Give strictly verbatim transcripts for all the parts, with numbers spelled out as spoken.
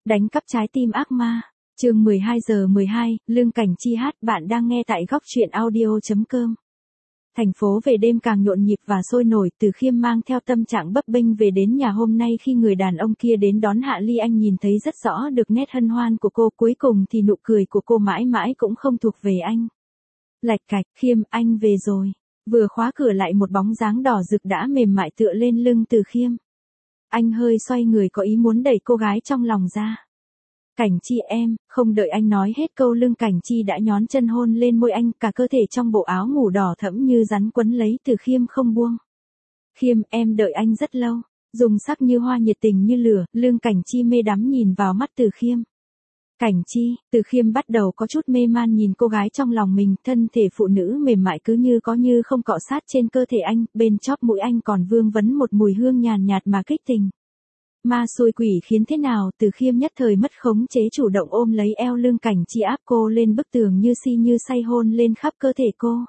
Đánh cắp trái tim ác ma. Chương mười hai giờ mười hai, Lương Cảnh Chi hát. Bạn đang nghe tại góc truyện audio chấm com. Thành phố về đêm càng nhộn nhịp và sôi nổi. Từ Khiêm mang theo tâm trạng bấp bênh về đến nhà hôm nay. Khi người đàn ông kia đến đón Hạ Ly, anh nhìn thấy rất rõ được nét hân hoan của cô. Cuối cùng thì nụ cười của cô mãi mãi cũng không thuộc về anh. Lạch cạch, Khiêm, anh về rồi. Vừa khóa cửa lại một bóng dáng đỏ rực đã mềm mại tựa lên lưng Từ Khiêm. Anh hơi xoay người có ý muốn đẩy cô gái trong lòng ra. Cảnh Chi em. Không đợi anh nói hết câu, Lương Cảnh Chi đã nhón chân hôn lên môi anh, cả cơ thể trong bộ áo ngủ đỏ thẫm như rắn quấn lấy Từ Khiêm không buông. Khiêm, em đợi anh rất lâu. Dùng sắc như hoa, nhiệt tình như lửa, Lương Cảnh Chi mê đắm nhìn vào mắt Từ Khiêm. Cảnh Chi. Từ Khiêm bắt đầu có chút mê man nhìn cô gái trong lòng mình, thân thể phụ nữ mềm mại cứ như có như không cọ sát trên cơ thể anh, bên chóp mũi anh còn vương vấn một mùi hương nhàn nhạt mà kích tình. Ma xui quỷ khiến thế nào, Từ Khiêm nhất thời mất khống chế, chủ động ôm lấy eo Lương Cảnh Chi áp cô lên bức tường như si như say, hôn lên khắp cơ thể cô.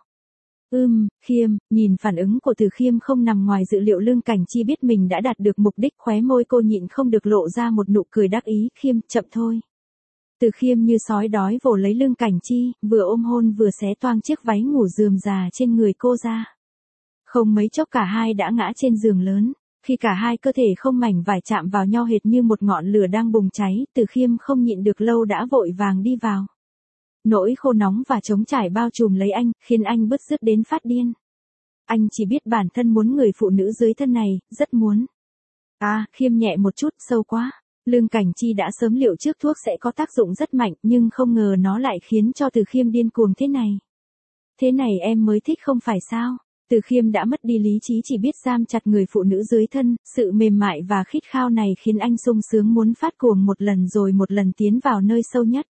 Ưm, Khiêm. Nhìn phản ứng của Từ Khiêm không nằm ngoài dự liệu, Lương Cảnh Chi biết mình đã đạt được mục đích, khóe môi cô nhịn không được lộ ra một nụ cười đắc ý. Khiêm, chậm thôi. Từ Khiêm như sói đói vồ lấy Lương Cảnh Chi, vừa ôm hôn vừa xé toang chiếc váy ngủ rườm rà trên người cô ra. Không mấy chốc cả hai đã ngã trên giường lớn. Khi cả hai cơ thể không mảnh vải chạm vào nhau hệt như một ngọn lửa đang bùng cháy, Từ Khiêm không nhịn được lâu đã vội vàng đi vào. Nỗi khô nóng và trống trải bao trùm lấy anh, khiến anh bứt rứt đến phát điên. Anh chỉ biết bản thân muốn người phụ nữ dưới thân này, rất muốn. À, Khiêm nhẹ một chút, sâu quá. Lương Cảnh Chi đã sớm liệu trước thuốc sẽ có tác dụng rất mạnh, nhưng không ngờ nó lại khiến cho Từ Khiêm điên cuồng thế này. Thế này em mới thích không phải sao? Từ Khiêm đã mất đi lý trí, chỉ biết giam chặt người phụ nữ dưới thân, sự mềm mại và khít khao này khiến anh sung sướng muốn phát cuồng một lần rồi một lần tiến vào nơi sâu nhất.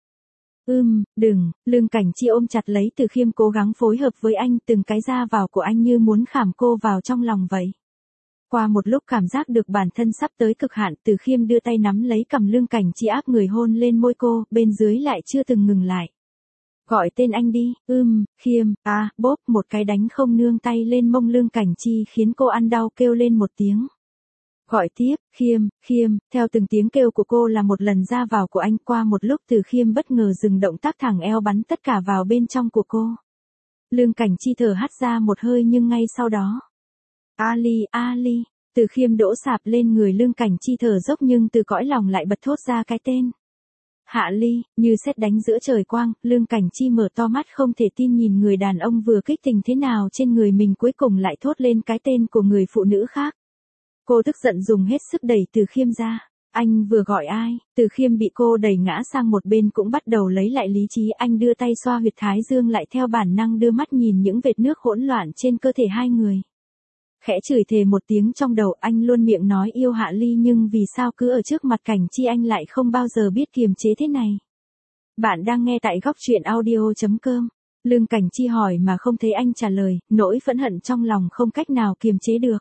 Ưm, đừng. Lương Cảnh Chi ôm chặt lấy Từ Khiêm, cố gắng phối hợp với anh, từng cái ra vào của anh như muốn khảm cô vào trong lòng vậy. Qua một lúc cảm giác được bản thân sắp tới cực hạn, Từ Khiêm đưa tay nắm lấy cằm Lương Cảnh Chi áp người hôn lên môi cô, bên dưới lại chưa từng ngừng lại. Gọi tên anh đi. Ưm, Khiêm. À, bốp, một cái đánh không nương tay lên mông Lương Cảnh Chi khiến cô ăn đau kêu lên một tiếng. Gọi tiếp. Khiêm, Khiêm. Theo từng tiếng kêu của cô là một lần ra vào của anh. Qua một lúc Từ Khiêm bất ngờ dừng động tác, thẳng eo bắn tất cả vào bên trong của cô. Lương Cảnh Chi thở hắt ra một hơi, nhưng ngay sau đó. Ali, Ali. Từ Khiêm đổ sạp lên người Lương Cảnh Chi thở dốc, nhưng từ cõi lòng lại bật thốt ra cái tên. Hạ Ly. Như sét đánh giữa trời quang, Lương Cảnh Chi mở to mắt không thể tin nhìn người đàn ông vừa kích tình thế nào trên người mình cuối cùng lại thốt lên cái tên của người phụ nữ khác. Cô tức giận dùng hết sức đẩy Từ Khiêm ra. Anh vừa gọi ai? Từ Khiêm bị cô đẩy ngã sang một bên cũng bắt đầu lấy lại lý trí, anh đưa tay xoa huyệt thái dương lại, theo bản năng đưa mắt nhìn những vệt nước hỗn loạn trên cơ thể hai người. Khẽ chửi thề một tiếng trong đầu, anh luôn miệng nói yêu Hạ Ly, nhưng vì sao cứ ở trước mặt Cảnh Chi anh lại không bao giờ biết kiềm chế thế này. Bạn đang nghe tại góc truyện audio chấm com. Lương Cảnh Chi hỏi mà không thấy anh trả lời, nỗi phẫn hận trong lòng không cách nào kiềm chế được.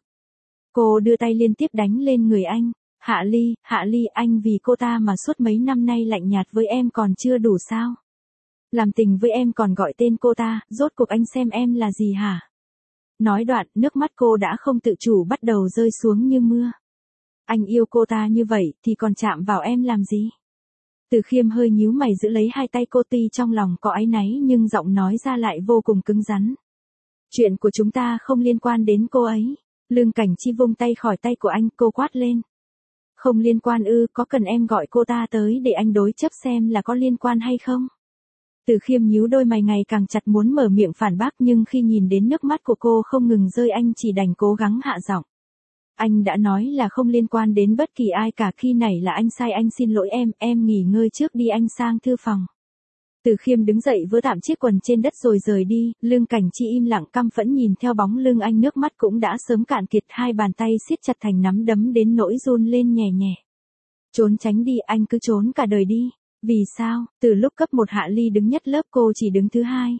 Cô đưa tay liên tiếp đánh lên người anh. Hạ Ly, Hạ Ly, anh vì cô ta mà suốt mấy năm nay lạnh nhạt với em còn chưa đủ sao? Làm tình với em còn gọi tên cô ta, rốt cuộc anh xem em là gì hả? Nói đoạn, nước mắt cô đã không tự chủ bắt đầu rơi xuống như mưa. Anh yêu cô ta như vậy, thì còn chạm vào em làm gì? Từ Khiêm hơi nhíu mày giữ lấy hai tay cô, tuy trong lòng có áy náy nhưng giọng nói ra lại vô cùng cứng rắn. Chuyện của chúng ta không liên quan đến cô ấy. Lương Cảnh Chi vung tay khỏi tay của anh, cô quát lên. Không liên quan ư? Có cần em gọi cô ta tới để anh đối chấp xem là có liên quan hay không? Từ Khiêm nhíu đôi mày ngày càng chặt, muốn mở miệng phản bác, nhưng khi nhìn đến nước mắt của cô không ngừng rơi, anh chỉ đành cố gắng hạ giọng. Anh đã nói là không liên quan đến bất kỳ ai cả, khi này là anh sai, anh xin lỗi em, em nghỉ ngơi trước đi, anh sang thư phòng. Từ Khiêm đứng dậy vớ tạm chiếc quần trên đất rồi rời đi, Lương Cảnh Chi im lặng căm phẫn nhìn theo bóng lưng anh, nước mắt cũng đã sớm cạn kiệt, hai bàn tay siết chặt thành nắm đấm đến nỗi run lên nhẹ nhẹ. Trốn tránh đi, anh cứ trốn cả đời đi. Vì sao? Từ lúc cấp một Hạ Ly đứng nhất lớp cô chỉ đứng thứ hai.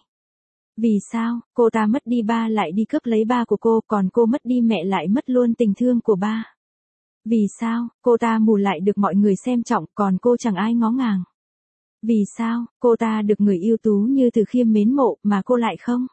Vì sao? Cô ta mất đi ba lại đi cướp lấy ba của cô, còn cô mất đi mẹ lại mất luôn tình thương của ba. Vì sao? Cô ta mù lại được mọi người xem trọng, còn cô chẳng ai ngó ngàng. Vì sao? Cô ta được người ưu tú như Từ Khiêm mến mộ, mà cô lại không?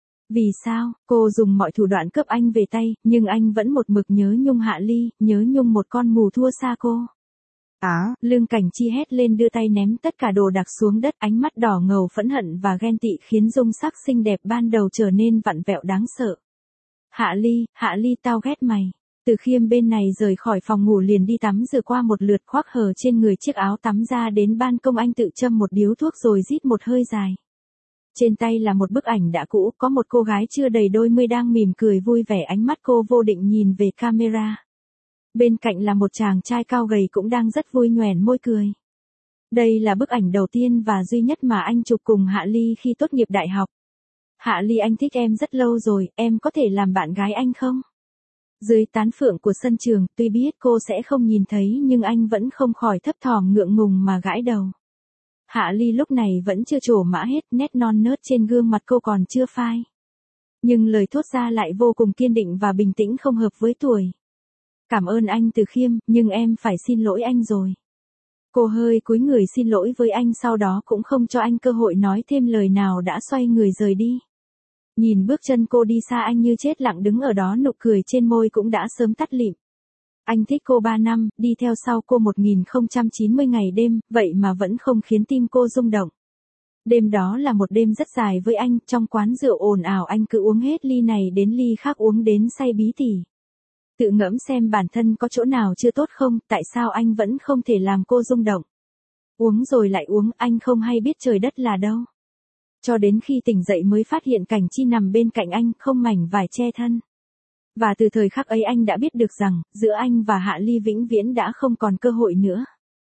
Vì sao? Cô dùng mọi thủ đoạn cướp anh về tay, nhưng anh vẫn một mực nhớ nhung Hạ Ly, nhớ nhung một con mù thua xa cô. Á, Lương Cảnh Chi hét lên đưa tay ném tất cả đồ đạc xuống đất, ánh mắt đỏ ngầu phẫn hận và ghen tị khiến dung sắc xinh đẹp ban đầu trở nên vặn vẹo đáng sợ. Hạ Ly, Hạ Ly tao ghét mày. Từ Khiêm bên này rời khỏi phòng ngủ liền đi tắm rửa qua một lượt khoác hở trên người chiếc áo tắm ra đến ban công anh tự châm một điếu thuốc rồi rít một hơi dài. Trên tay là một bức ảnh đã cũ, có một cô gái chưa đầy đôi mươi đang mỉm cười vui vẻ, ánh mắt cô vô định nhìn về camera. Bên cạnh là một chàng trai cao gầy cũng đang rất vui nhoẻn môi cười. Đây là bức ảnh đầu tiên và duy nhất mà anh chụp cùng Hạ Ly khi tốt nghiệp đại học. Hạ Ly, anh thích em rất lâu rồi, em có thể làm bạn gái anh không? Dưới tán phượng của sân trường, tuy biết cô sẽ không nhìn thấy nhưng anh vẫn không khỏi thấp thỏm ngượng ngùng mà gãi đầu. Hạ Ly lúc này vẫn chưa trổ mã hết, nét non nớt trên gương mặt cô còn chưa phai. Nhưng lời thốt ra lại vô cùng kiên định và bình tĩnh, không hợp với tuổi. Cảm ơn anh Từ Khiêm, nhưng em phải xin lỗi anh rồi. Cô hơi cúi người xin lỗi với anh, sau đó cũng không cho anh cơ hội nói thêm lời nào đã xoay người rời đi. Nhìn bước chân cô đi xa, anh như chết lặng đứng ở đó, nụ cười trên môi cũng đã sớm tắt lịm. Anh thích cô ba năm, đi theo sau cô một nghìn không trăm chín mươi ngày đêm, vậy mà vẫn không khiến tim cô rung động. Đêm đó là một đêm rất dài với anh, trong quán rượu ồn ào anh cứ uống hết ly này đến ly khác, uống đến say bí tỉ. Tự ngẫm xem bản thân có chỗ nào chưa tốt không, tại sao anh vẫn không thể làm cô rung động. Uống rồi lại uống, anh không hay biết trời đất là đâu. Cho đến khi tỉnh dậy mới phát hiện Cảnh Chi nằm bên cạnh anh, không mảnh vải che thân. Và từ thời khắc ấy anh đã biết được rằng, giữa anh và Hạ Ly vĩnh viễn đã không còn cơ hội nữa.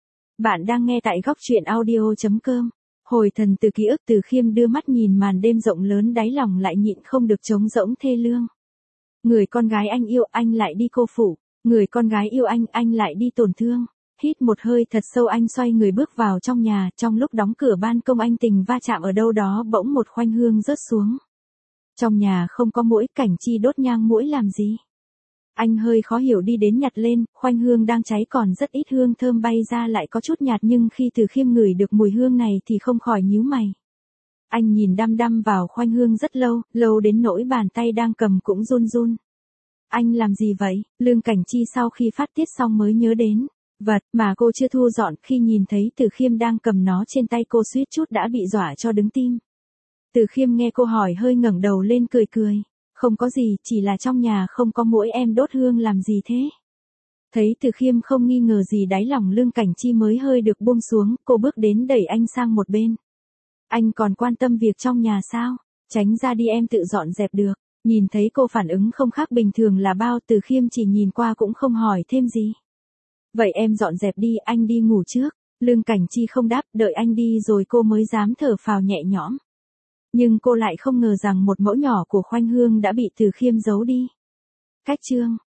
Bạn đang nghe tại góc truyện audio chấm com. Hồi thần từ ký ức. Từ Khiêm đưa mắt nhìn màn đêm rộng lớn, đáy lòng lại nhịn không được trống rỗng thê lương. Người con gái anh yêu, anh lại đi cô phụ. Người con gái yêu anh, anh lại đi tổn thương. Hít một hơi thật sâu, anh xoay người bước vào trong nhà, trong lúc đóng cửa ban công anh tình va chạm ở đâu đó, bỗng một khoanh hương rớt xuống. Trong nhà không có muỗi, Cảnh Chi đốt nhang muỗi làm gì? Anh hơi khó hiểu đi đến nhặt lên, khoanh hương đang cháy còn rất ít hương thơm bay ra, lại có chút nhạt, nhưng khi Từ Khiêm ngửi được mùi hương này thì không khỏi nhíu mày. Anh nhìn đăm đăm vào khoanh hương rất lâu, lâu đến nỗi bàn tay đang cầm cũng run run. Anh làm gì vậy? Lương Cảnh Chi sau khi phát tiết xong mới nhớ đến vật mà cô chưa thu dọn, khi nhìn thấy Từ Khiêm đang cầm nó trên tay cô suýt chút đã bị dọa cho đứng tim. Từ Khiêm nghe cô hỏi hơi ngẩng đầu lên cười cười. Không có gì, chỉ là trong nhà không có muỗi, em đốt hương làm gì thế? Thấy Từ Khiêm không nghi ngờ gì, đáy lòng Lương Cảnh Chi mới hơi được buông xuống, cô bước đến đẩy anh sang một bên. Anh còn quan tâm việc trong nhà sao? Tránh ra đi, em tự dọn dẹp được. Nhìn thấy cô phản ứng không khác bình thường là bao, Từ Khiêm chỉ nhìn qua cũng không hỏi thêm gì. Vậy em dọn dẹp đi, anh đi ngủ trước. Lương Cảnh Chi không đáp, đợi anh đi rồi cô mới dám thở phào nhẹ nhõm. Nhưng cô lại không ngờ rằng một mẫu nhỏ của khoanh hương đã bị Từ Khiêm giấu đi. Cách chương